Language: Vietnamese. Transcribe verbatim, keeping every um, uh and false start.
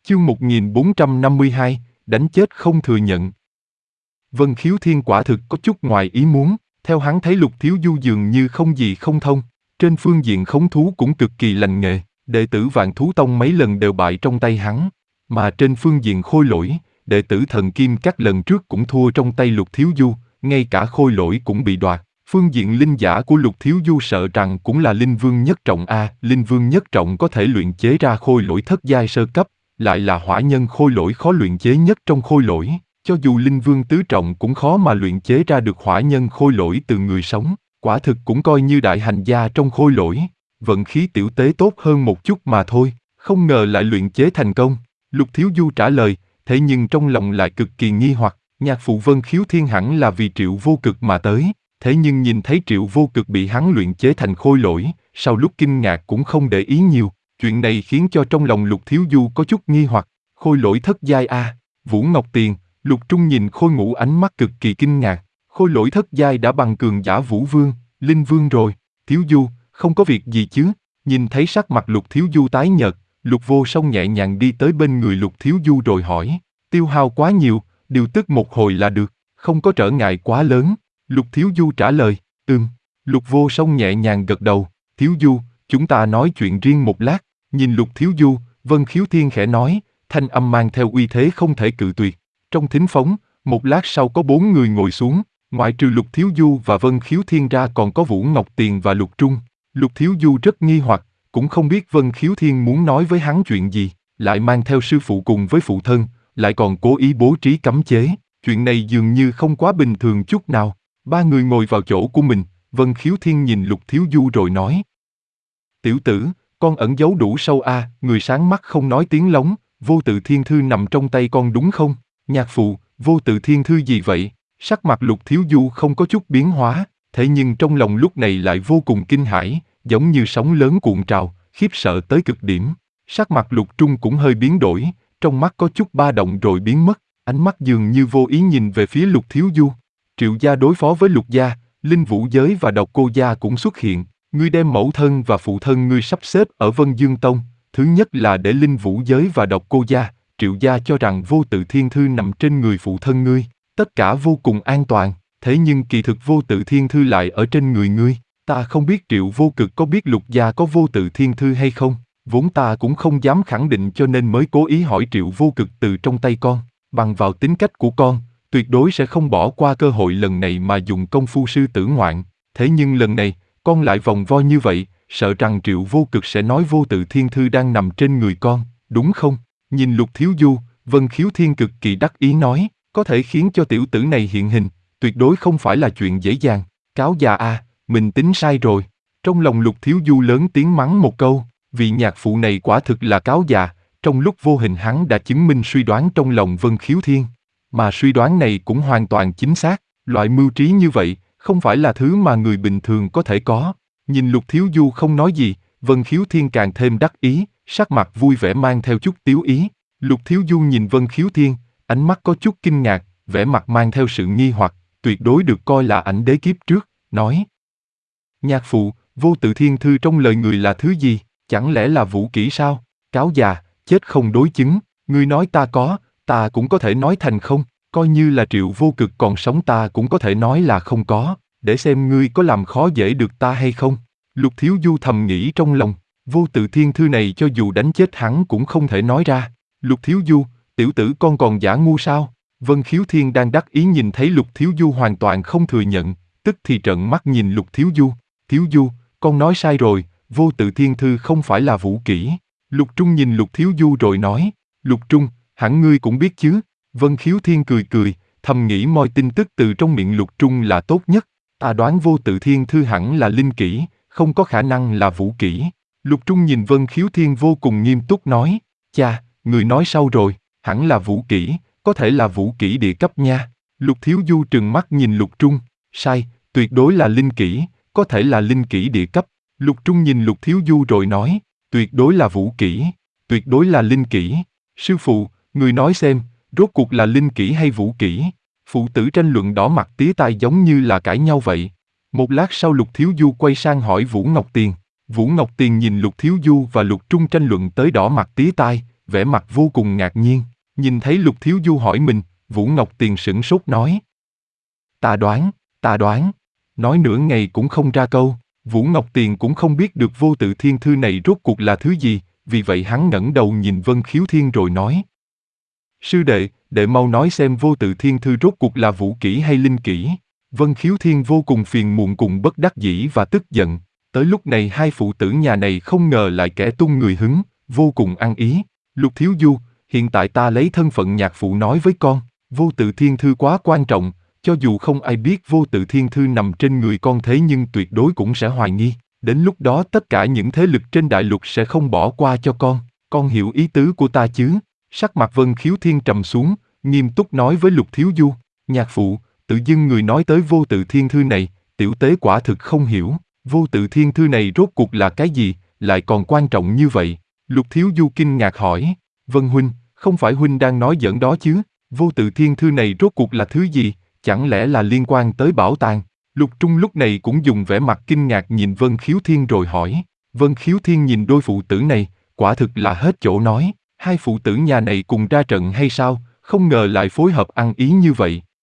Chương một nghìn bốn trăm năm mươi hai, đánh chết không thừa nhận. Vân Khiếu Thiên quả thực có chút ngoài ý muốn, theo hắn thấy Lục Thiếu Du dường như không gì không thông, trên phương diện khống thú cũng cực kỳ lành nghề, đệ tử Vạn Thú Tông mấy lần đều bại trong tay hắn, mà trên phương diện khôi lỗi, đệ tử Thần Kim các lần trước cũng thua trong tay Lục Thiếu Du, ngay cả khôi lỗi cũng bị đoạt. Phương diện linh giả của Lục Thiếu Du sợ rằng cũng là linh vương nhất trọng a, linh vương nhất trọng có thể luyện chế ra khôi lỗi thất giai sơ cấp, lại là hỏa nhân khôi lỗi khó luyện chế nhất trong khôi lỗi, cho dù linh vương tứ trọng cũng khó mà luyện chế ra được hỏa nhân khôi lỗi từ người sống, quả thực cũng coi như đại hành gia trong khôi lỗi, vận khí tiểu tế tốt hơn một chút mà thôi, không ngờ lại luyện chế thành công. Lục Thiếu Du trả lời, thế nhưng trong lòng lại cực kỳ nghi hoặc, nhạc phụ Vân Khiếu Thiên hẳn là vì Triệu Vô Cực mà tới, thế nhưng nhìn thấy Triệu Vô Cực bị hắn luyện chế thành khôi lỗi, sau lúc kinh ngạc cũng không để ý nhiều. Chuyện này khiến cho trong lòng Lục Thiếu Du có chút nghi hoặc, khôi lỗi thất giai a, Vũ Ngọc Tiền, Lục Trung nhìn Khôi Ngũ ánh mắt cực kỳ kinh ngạc, khôi lỗi thất giai đã bằng cường giả Vũ Vương, Linh Vương rồi, Thiếu Du, không có việc gì chứ? Nhìn thấy sắc mặt Lục Thiếu Du tái nhợt, Lục Vô Song nhẹ nhàng đi tới bên người Lục Thiếu Du rồi hỏi, tiêu hao quá nhiều, điều tức một hồi là được, không có trở ngại quá lớn. Lục Thiếu Du trả lời, ừm. Lục Vô Song nhẹ nhàng gật đầu, Thiếu Du, chúng ta nói chuyện riêng một lát. Nhìn Lục Thiếu Du, Vân Khiếu Thiên khẽ nói, thanh âm mang theo uy thế không thể cự tuyệt. Trong thính phóng, một lát sau có bốn người ngồi xuống, ngoại trừ Lục Thiếu Du và Vân Khiếu Thiên ra còn có Vũ Ngọc Tiền và Lục Trung. Lục Thiếu Du rất nghi hoặc, cũng không biết Vân Khiếu Thiên muốn nói với hắn chuyện gì, lại mang theo sư phụ cùng với phụ thân, lại còn cố ý bố trí cấm chế. Chuyện này dường như không quá bình thường chút nào. Ba người ngồi vào chỗ của mình, Vân Khiếu Thiên nhìn Lục Thiếu Du rồi nói, tiểu tử, con ẩn giấu đủ sâu a, à, người sáng mắt không nói tiếng lóng, vô tự thiên thư nằm trong tay con đúng không? Nhạc phụ, vô tự thiên thư gì vậy? Sắc mặt Lục Thiếu Du không có chút biến hóa, thế nhưng trong lòng lúc này lại vô cùng kinh hãi, giống như sóng lớn cuộn trào, khiếp sợ tới cực điểm. Sắc mặt Lục Trung cũng hơi biến đổi, trong mắt có chút ba động rồi biến mất, ánh mắt dường như vô ý nhìn về phía Lục Thiếu Du. Triệu gia đối phó với Lục gia, Linh Vũ giới và Độc Cô gia cũng xuất hiện. Ngươi đem mẫu thân và phụ thân ngươi sắp xếp ở Vân Dương Tông, thứ nhất là để Linh Vũ giới và Độc Cô gia, Triệu gia cho rằng vô tự thiên thư nằm trên người phụ thân ngươi, tất cả vô cùng an toàn, thế nhưng kỳ thực vô tự thiên thư lại ở trên người ngươi. Ta không biết Triệu Vô Cực có biết Lục gia có vô tự thiên thư hay không, vốn ta cũng không dám khẳng định cho nên mới cố ý hỏi Triệu Vô Cực từ trong tay con, bằng vào tính cách của con, tuyệt đối sẽ không bỏ qua cơ hội lần này mà dùng công phu sư tử ngoạn, thế nhưng lần này, con lại vòng vo như vậy, sợ rằng Triệu Vô Cực sẽ nói vô tự thiên thư đang nằm trên người con, đúng không? Nhìn Lục Thiếu Du, Vân Khiếu Thiên cực kỳ đắc ý nói, có thể khiến cho tiểu tử này hiện hình, tuyệt đối không phải là chuyện dễ dàng. Cáo già à, mình tính sai rồi. Trong lòng Lục Thiếu Du lớn tiếng mắng một câu, vị nhạc phụ này quả thực là cáo già, trong lúc vô hình hắn đã chứng minh suy đoán trong lòng Vân Khiếu Thiên. Mà suy đoán này cũng hoàn toàn chính xác, loại mưu trí như vậy, không phải là thứ mà người bình thường có thể có. Nhìn Lục Thiếu Du không nói gì, Vân Khiếu Thiên càng thêm đắc ý, sắc mặt vui vẻ mang theo chút tiếu ý. Lục Thiếu Du nhìn Vân Khiếu Thiên, ánh mắt có chút kinh ngạc, vẻ mặt mang theo sự nghi hoặc, tuyệt đối được coi là ảnh đế kiếp trước, nói. Nhạc phụ, vô tự thiên thư trong lời người là thứ gì, chẳng lẽ là vũ kỹ sao? Cáo già, chết không đối chứng, ngươi nói ta có, ta cũng có thể nói thành không, coi như là Triệu Vô Cực còn sống ta cũng có thể nói là không có, để xem ngươi có làm khó dễ được ta hay không. Lục Thiếu Du thầm nghĩ trong lòng, vô tự thiên thư này cho dù đánh chết hắn cũng không thể nói ra. Lục Thiếu Du, tiểu tử con còn giả ngu sao? Vân Khiếu Thiên đang đắc ý nhìn thấy Lục Thiếu Du hoàn toàn không thừa nhận, tức thì trợn mắt nhìn Lục Thiếu Du. Thiếu Du, con nói sai rồi, vô tự thiên thư không phải là vũ kỹ. Lục Trung nhìn Lục Thiếu Du rồi nói, Lục Trung, hẳn ngươi cũng biết chứ? Vân Khiếu Thiên cười cười, thầm nghĩ mọi tin tức từ trong miệng Lục Trung là tốt nhất. Ta đoán vô tự thiên thư hẳn là linh kỹ, không có khả năng là vũ kỹ. Lục Trung nhìn Vân Khiếu Thiên vô cùng nghiêm túc nói, cha, người nói sau rồi, hẳn là vũ kỹ, có thể là vũ kỹ địa cấp nha. Lục Thiếu Du trừng mắt nhìn Lục Trung, sai, tuyệt đối là linh kỹ, có thể là linh kỹ địa cấp. Lục Trung nhìn Lục Thiếu Du rồi nói, tuyệt đối là vũ kỹ, tuyệt đối là linh kỹ. Sư phụ, người nói xem, rốt cuộc là linh kỹ hay vũ kỹ? Phụ tử tranh luận đỏ mặt tía tai giống như là cãi nhau vậy. Một lát sau Lục Thiếu Du quay sang hỏi Vũ Ngọc Tiền. Vũ Ngọc Tiền nhìn Lục Thiếu Du và Lục Trung tranh luận tới đỏ mặt tía tai, vẻ mặt vô cùng ngạc nhiên. Nhìn thấy Lục Thiếu Du hỏi mình, Vũ Ngọc Tiền sửng sốt nói. Ta đoán, ta đoán. Nói nửa ngày cũng không ra câu. Vũ Ngọc Tiền cũng không biết được vô tự thiên thư này rốt cuộc là thứ gì, vì vậy hắn ngẩng đầu nhìn Vân Khiếu Thiên rồi nói. Sư đệ, đệ mau nói xem vô tự thiên thư rốt cuộc là vũ kỹ hay linh kỹ. Vân Khiếu Thiên vô cùng phiền muộn cùng bất đắc dĩ và tức giận. Tới lúc này hai phụ tử nhà này không ngờ lại kẻ tung người hứng, vô cùng ăn ý. Lục Thiếu Du, hiện tại ta lấy thân phận nhạc phụ nói với con, vô tự thiên thư quá quan trọng, cho dù không ai biết vô tự thiên thư nằm trên người con thế nhưng tuyệt đối cũng sẽ hoài nghi. Đến lúc đó tất cả những thế lực trên đại lục sẽ không bỏ qua cho con, con hiểu ý tứ của ta chứ? Sắc mặt Vân Khiếu Thiên trầm xuống, nghiêm túc nói với Lục Thiếu Du, nhạc phụ, tự dưng người nói tới vô tự thiên thư này, tiểu tế quả thực không hiểu, vô tự thiên thư này rốt cuộc là cái gì, lại còn quan trọng như vậy? Lục Thiếu Du kinh ngạc hỏi, Vân huynh, không phải huynh đang nói giỡn đó chứ, vô tự thiên thư này rốt cuộc là thứ gì, chẳng lẽ là liên quan tới bảo tàng? Lục Trung lúc này cũng dùng vẻ mặt kinh ngạc nhìn Vân Khiếu Thiên rồi hỏi, Vân Khiếu Thiên nhìn đôi phụ tử này, quả thực là hết chỗ nói, hai phụ tử nhà này cùng ra trận hay sao, không ngờ lại phối hợp ăn ý như vậy.